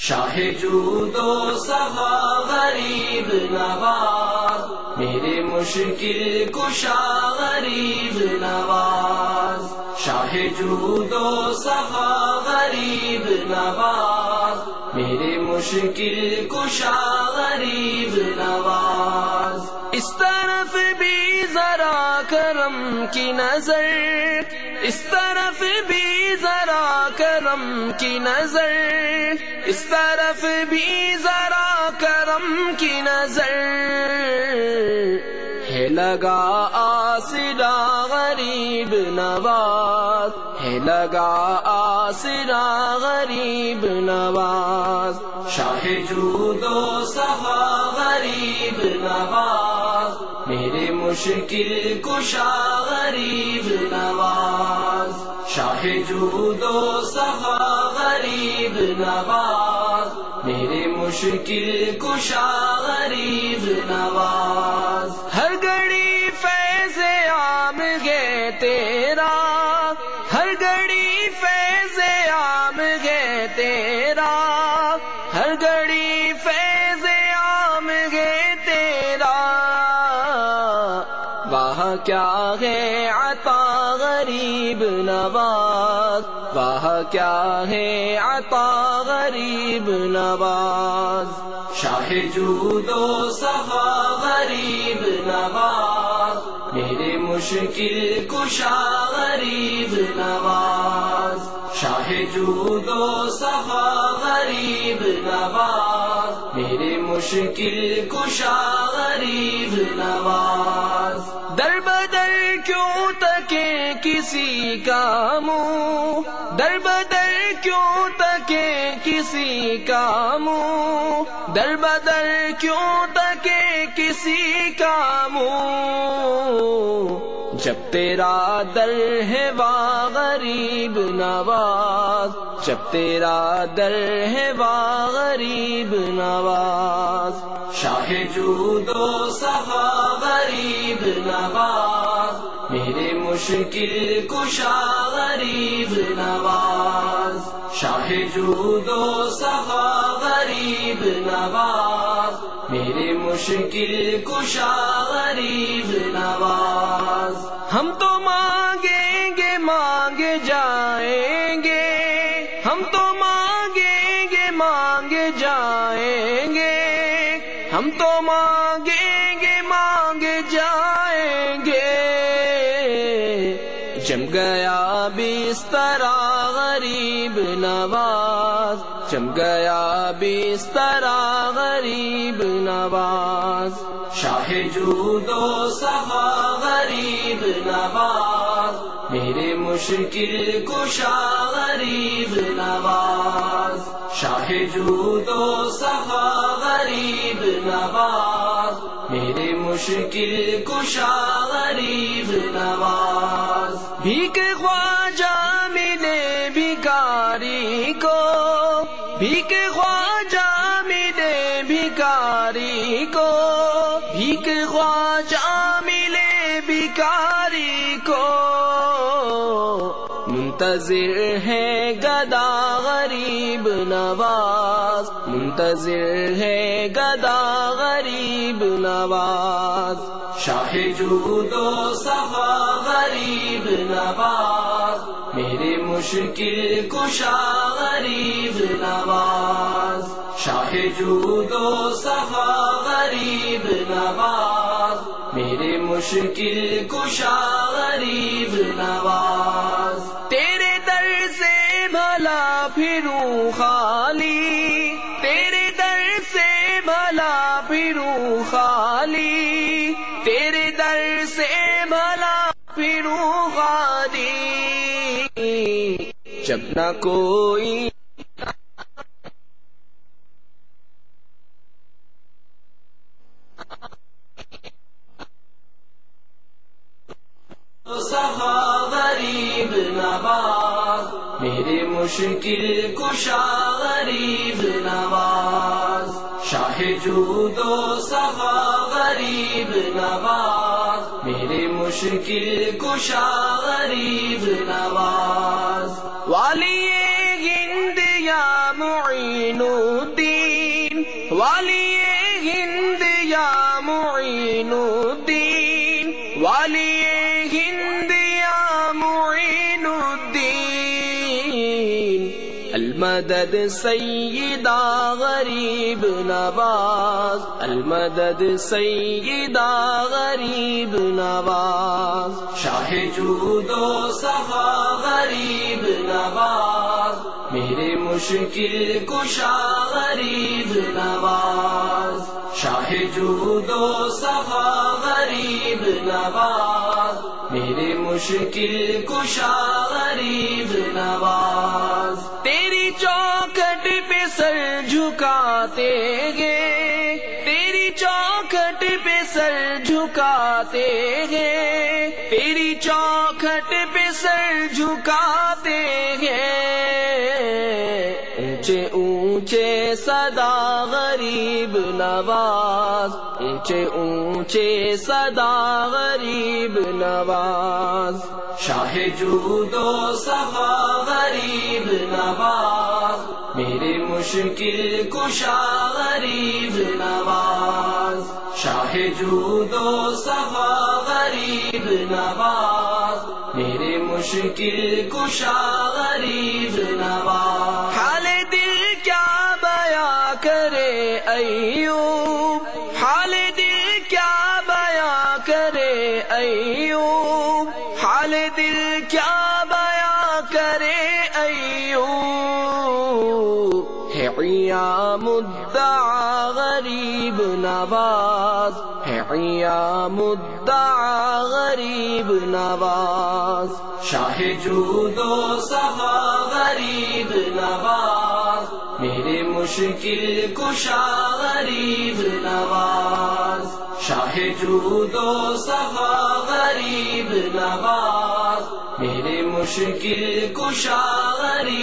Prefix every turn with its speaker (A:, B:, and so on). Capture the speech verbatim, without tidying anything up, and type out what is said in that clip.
A: شاہ جود و صفا غریب نواز، میرے مشکل کشا غریب نواز. شاہ جود و صفا غریب نواز، میرے مشکل کشا غریب نواز. اس طرف بھی ذرا کرم کی نظر، اس طرف بھی ذرا کرم کی نظر، اس طرف بھی ذرا کرم کی نظر. ہے لگا آسرا غریب نواز، ہے لگا آسرا غریب نواز. شاہ جود و صفا غریب نواز، میرے مشکل کشا غریب نواز. شاہ جود و صفا غریب نواز، میرے مشکل کشا غریب نواز. ہر گھڑی فیض عام ہے تیرا، ہر گھڑی فیض عام ہے تیرا، ہر گھڑی فیض عام ہے تیرا. واہ کیا ہے عطا غریب نواز، واہ کیا ہے عطا غریب نواز. شاہ جود و صفا غریب نواز، میرے مشکل کشا غریب نواز. شاہ جود و صفا غریب نواز، میرے مشکل کشا غریب نواز. در بدر کیوں تکے کسی کا منہ، در بدر کیوں تکے کسی کا منہ، در بدر کیوں تکے کسی کا منہ. جب تیرا در ہے وا غریب نواز، جب تیرا در ہے وا غریب نواز. شاہ جود و صفا غریب نواز، میرے مشکل کشا غریب نواز. شاہ جود و صفا غریب نواز، میرے مشکل کشا غریب نواز. ہم تو مانگیں گے مانگے جائیں گے، ہم تو مانگیں گے مانگے جائیں گے، ہم تو مانگیں گے مانگے جائیں گے. جم گیا بستر غریب نواز، جم گیا بستر غریب نواز. شاہ جود و صفا غریب نواز، میرے مشکل کشا غریب نواز. شاہ جود و صفا غریب نواز، میرے مشکل کشا غریب نواز. بھیک خواجہ ملے بھکاری کو، بھیک خواجہ ملے بھکاری کو، بھیک خواجہ ملے بھکاری کو. منتظر ہے گدا غریب نواز، منتظر ہے گدا غریب نواز. شاہ جود و صفا غریب نواز، میرے مشکل کشا غریب نواز. شاہ جود و صفا غریب نواز، میرے مشکل کشا غریب نواز. تیرے در سے بھلا پھروں خالی، تیرے در سے بھلا پھروں خالی، تیرے در سے بھلا پھروں خالی. جب نہ کوئی صفا غریب نواز، میرے مشکل کشا غریب نواز. شاہ جود و صفا غریب نواز، میرے مشکل کشا غریب نواز. والی ہند یا معین معین الدین والی ہند یا معین الدین والی ہند یا معین الدین المدد سیدہ غریب نواز المدد سیدہ غریب نواز شاہ جود و صفا غریب نواز میرے مشکل کشا غریب نواز شاہ جود و صفا غریب نواز میرے مشکل کشا غریب نواز تیری چوکھٹ پہ سر جھکاتے گے تیری چوکھٹ پہ سر جھکاتے گے تیری چوکھٹ پہ سر جھکاتے گے اونچے اونچے صدا غریب نواز اونچے اونچے صدا غریب نواز شاہ جود و صفا غریب نواز میرے مشکل کشا غریب نواز شاہ جود و صفا غریب نواز میرے مشکل کشا غریب نواز حال دل کیا بیاں کرے ایوب حال دل کیا بیاں کرے ایوب حال دل کیا بیاں کرے ایوب ہے ایام الدعا غریب نواز ہے ایام الدعا غریب نواز شاہ جود و صفا غریب نواز میرے مشکل کشا غریب نواز شاہ جود و صفا غریب نواز میرے مشکل کشا غریب